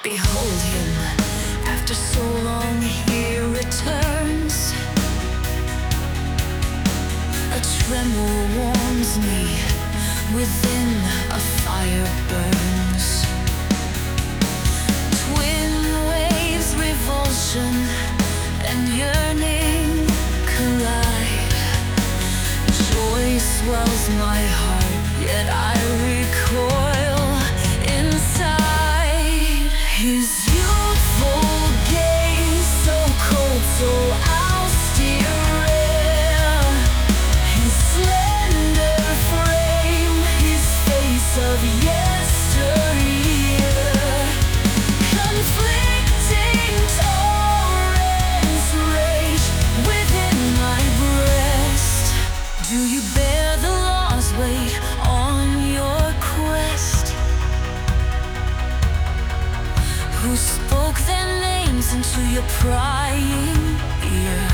Behold him, after so long he returns. A tremor warms me, within a fire burns. Twin waves, revulsion and yearning collide. Joy swells my heart, yet I recoil inside. His youthful gaze, so cold, so austere. His slender frame, his face of yesteryear. Conflicting torrents rage within my breast. Do you bear the law's weight on your quest? Who spoke their names into your prying ear?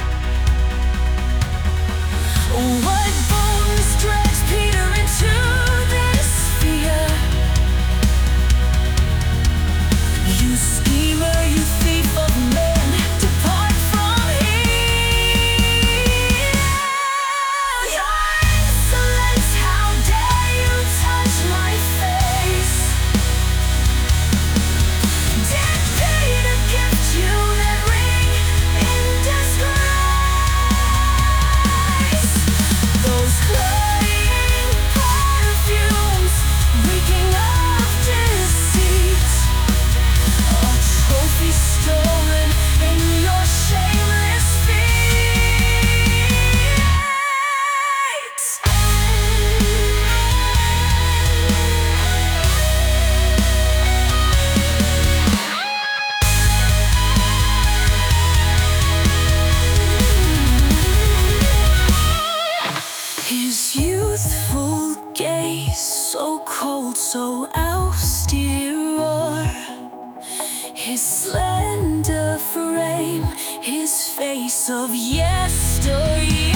What boldness drags Peter into this fear? You schemer, you thief of men, depart from here. Your insolence, how dare you touch my face? Did Peter gift you that ring in disgrace? Those cloying perfumes, reeking of deceit. A trophy stolen in your shameless feet. His youthful gaze, so cold, so austere. His slender frame, his face of yesteryear.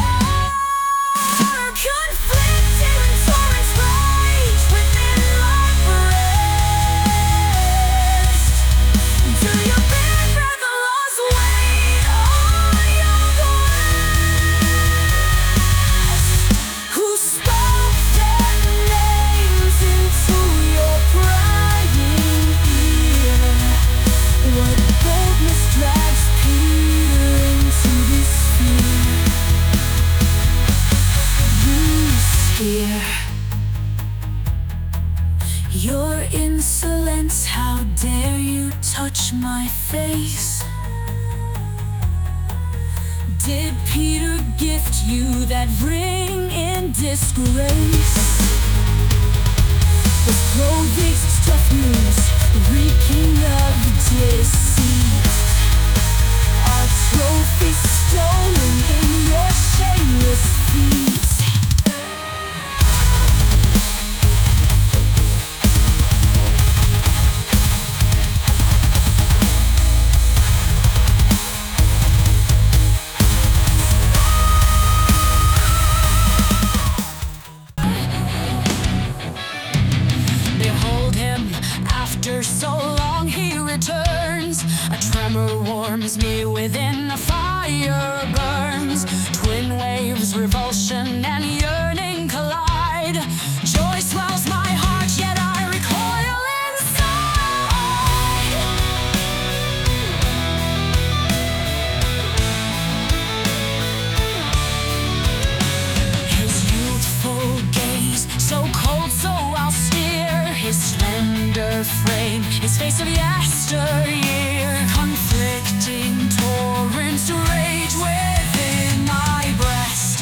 Conflicting torrents rage within my breast. Do you bear the law's weight on your breast? Who spoke their names into your prying ear? What boldness drags Peter into this fear? You steer. Your insolence, how dare you touch my face? Did Peter gift you that ring in disgrace? The clothing stuffed news, reeking of deceit. Our trophy stolen in your shameless feet. Behold him, after so long he returns. A tremor warms me, within a fire burns. Twin waves, revulsion and yearning collide. Joy swells my heart, yet I recoil inside. His youthful gaze, so cold, so austere. His slender frame, his face of yesteryear. Conflicting torrents rage within my breast.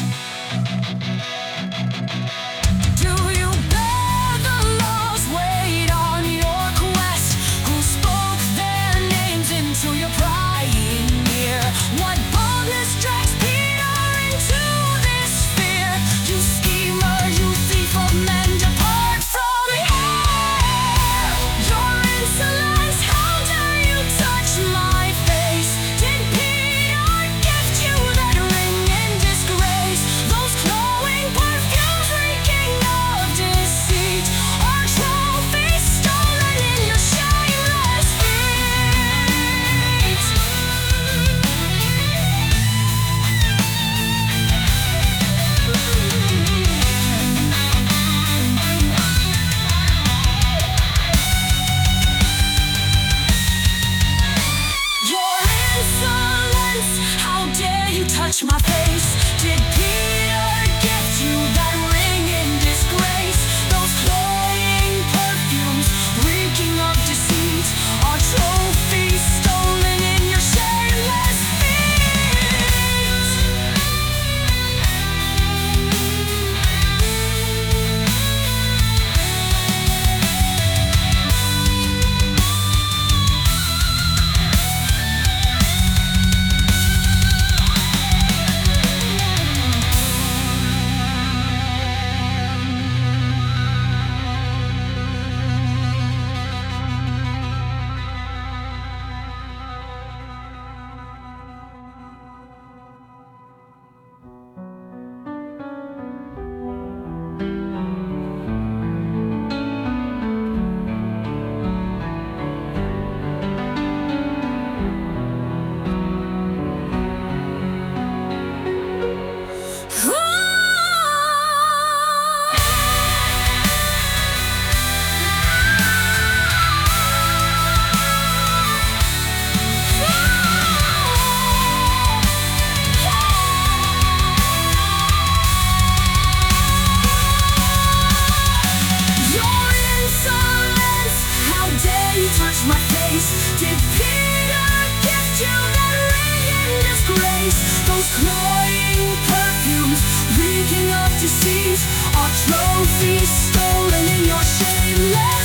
Do you bear the law's weight on your quest? Who spoke their names into your prying ear? What boldness drags Peter into this fear? You schemer, you thief of men, depart from here. Your insolence, how dare you touch my face? Did Peter touch my face? Did Peter gift you that ring in disgrace? Those cloying perfumes, reeking of deceit, are trophies stolen in your shameless feet. My face. Did Peter gift you that ring in disgrace? Those cloying perfumes, reeking of deceit, are trophies stolen in your shameless